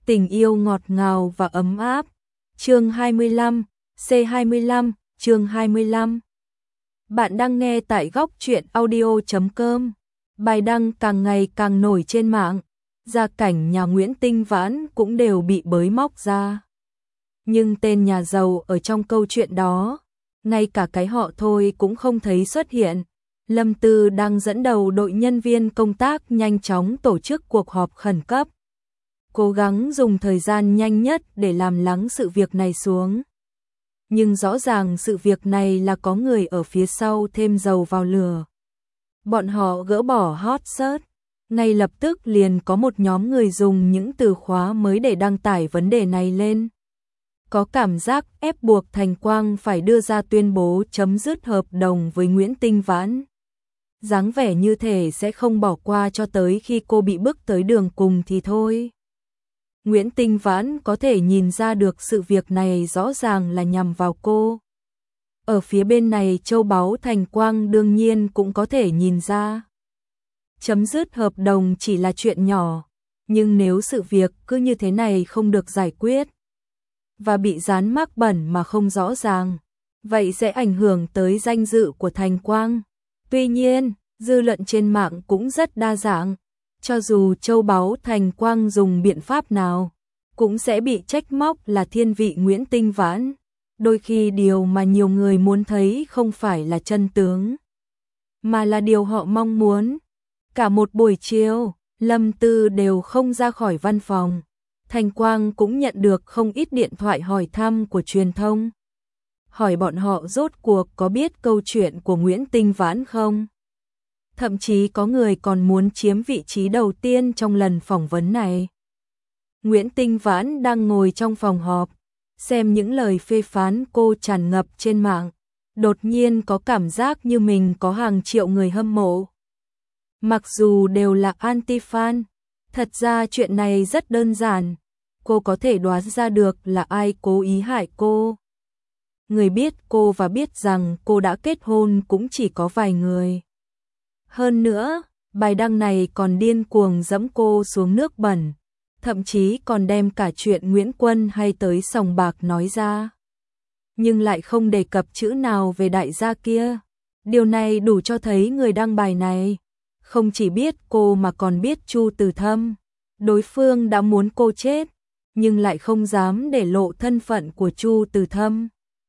Tình yêu ngọt ngào và ấm áp. Chương 25, C25, chương 25. Bạn đang nghe tại góc truyện audio.com. Bài đăng càng ngày càng nổi trên mạng, gia cảnh nhà Nguyễn Tinh Vãn cũng đều bị bới móc ra. Nhưng tên nhà giàu ở trong câu chuyện đó, ngay cả cái họ thôi cũng không thấy xuất hiện. Lâm Tư đang dẫn đầu đội nhân viên công tác nhanh chóng tổ chức cuộc họp khẩn cấp, cố gắng dùng thời gian nhanh nhất để làm lắng sự việc này xuống. Nhưng rõ ràng sự việc này là có người ở phía sau thêm dầu vào lửa. Bọn họ gỡ bỏ hot search, ngay lập tức liền có một nhóm người dùng những từ khóa mới để đăng tải vấn đề này lên. Có cảm giác ép buộc Thành Quang phải đưa ra tuyên bố chấm dứt hợp đồng với Nguyễn Tinh Vãn. Dáng vẻ như thể sẽ không bỏ qua cho tới khi cô bị bức tới đường cùng thì thôi. Nguyễn Tinh Vãn có thể nhìn ra được sự việc này rõ ràng là nhằm vào cô. Ở phía bên này châu báu Thành Quang đương nhiên cũng có thể nhìn ra. Chấm dứt hợp đồng chỉ là chuyện nhỏ, nhưng nếu sự việc cứ như thế này không được giải quyết và bị dán mác bẩn mà không rõ ràng, vậy sẽ ảnh hưởng tới danh dự của Thành Quang. Tuy nhiên, dư luận trên mạng cũng rất đa dạng. Cho dù châu báu Thành Quang dùng biện pháp nào, cũng sẽ bị trách móc là thiên vị Nguyễn Tinh Vãn. Đôi khi điều mà nhiều người muốn thấy không phải là chân tướng, mà là điều họ mong muốn. Cả một buổi chiều, Lâm Tư đều không ra khỏi văn phòng. Thành Quang cũng nhận được không ít điện thoại hỏi thăm của truyền thông. Hỏi bọn họ rốt cuộc có biết câu chuyện của Nguyễn Tinh Vãn không? Thậm chí có người còn muốn chiếm vị trí đầu tiên trong lần phỏng vấn này. Nguyễn Tinh Vãn đang ngồi trong phòng họp, xem những lời phê phán cô tràn ngập trên mạng. Đột nhiên có cảm giác như mình có hàng triệu người hâm mộ. Mặc dù đều là anti-fan, thật ra chuyện này rất đơn giản. Cô có thể đoán ra được là ai cố ý hại cô. Người biết cô và biết rằng cô đã kết hôn cũng chỉ có vài người. Hơn nữa, bài đăng này còn điên cuồng dẫm cô xuống nước bẩn, thậm chí còn đem cả chuyện Nguyễn Quân hay tới sòng bạc nói ra. Nhưng lại không đề cập chữ nào về đại gia kia. Điều này đủ cho thấy người đăng bài này không chỉ biết cô mà còn biết Chu Từ Thâm. Đối phương đã muốn cô chết, nhưng lại không dám để lộ thân phận của Chu Từ Thâm,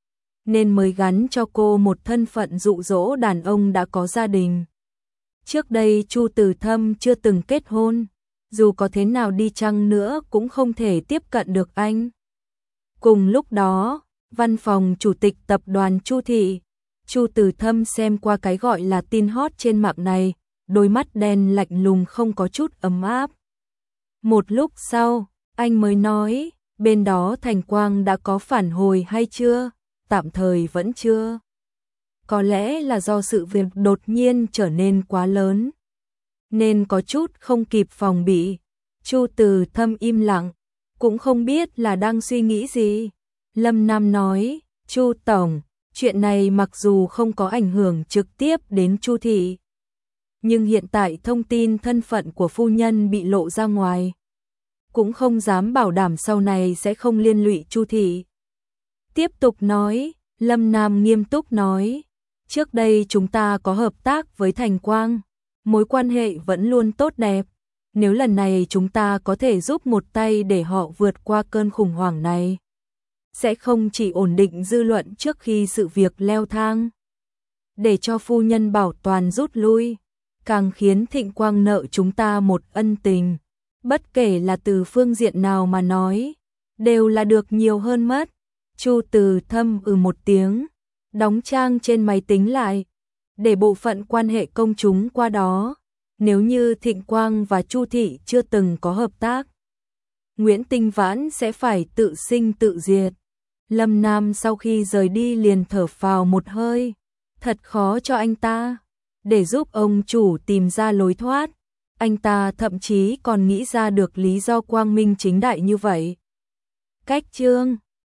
nên mới gắn cho cô một thân phận dụ dỗ đàn ông đã có gia đình. Trước đây Chu Từ Thâm chưa từng kết hôn, dù có thế nào đi chăng nữa cũng không thể tiếp cận được anh. Cùng lúc đó, văn phòng chủ tịch tập đoàn Chu Thị, Chu Từ Thâm xem qua cái gọi là tin hot trên mạng này, đôi mắt đen lạnh lùng không có chút ấm áp. Một lúc sau, anh mới nói, bên đó Thành Quang đã có phản hồi hay chưa? Tạm thời vẫn chưa. Có lẽ là do sự việc đột nhiên trở nên quá lớn, nên có chút không kịp phòng bị. Chu Từ Thâm im lặng, cũng không biết là đang suy nghĩ gì. Lâm Nam nói, Chu Tổng, chuyện này mặc dù không có ảnh hưởng trực tiếp đến Chu Thị, nhưng hiện tại thông tin thân phận của phu nhân bị lộ ra ngoài, cũng không dám bảo đảm sau này sẽ không liên lụy Chu Thị. Tiếp tục nói, Lâm Nam nghiêm túc nói, trước đây chúng ta có hợp tác với Thành Quang, mối quan hệ vẫn luôn tốt đẹp. Nếu lần này chúng ta có thể giúp một tay để họ vượt qua cơn khủng hoảng này, sẽ không chỉ ổn định dư luận trước khi sự việc leo thang, để cho phu nhân bảo toàn rút lui, càng khiến Thịnh Quang nợ chúng ta một ân tình. Bất kể là từ phương diện nào mà nói, đều là được nhiều hơn mất. Chu Từ Thâm một tiếng, đóng trang trên máy tính lại, để bộ phận quan hệ công chúng qua đó. Nếu như Thịnh Quang và Chu Thị chưa từng có hợp tác, Nguyễn Tinh Vãn sẽ phải tự sinh tự diệt. Lâm Nam sau khi rời đi liền thở phào một hơi, thật khó cho anh ta. Để giúp ông chủ tìm ra lối thoát, anh ta thậm chí còn nghĩ ra được lý do quang minh chính đại như vậy. Cách chương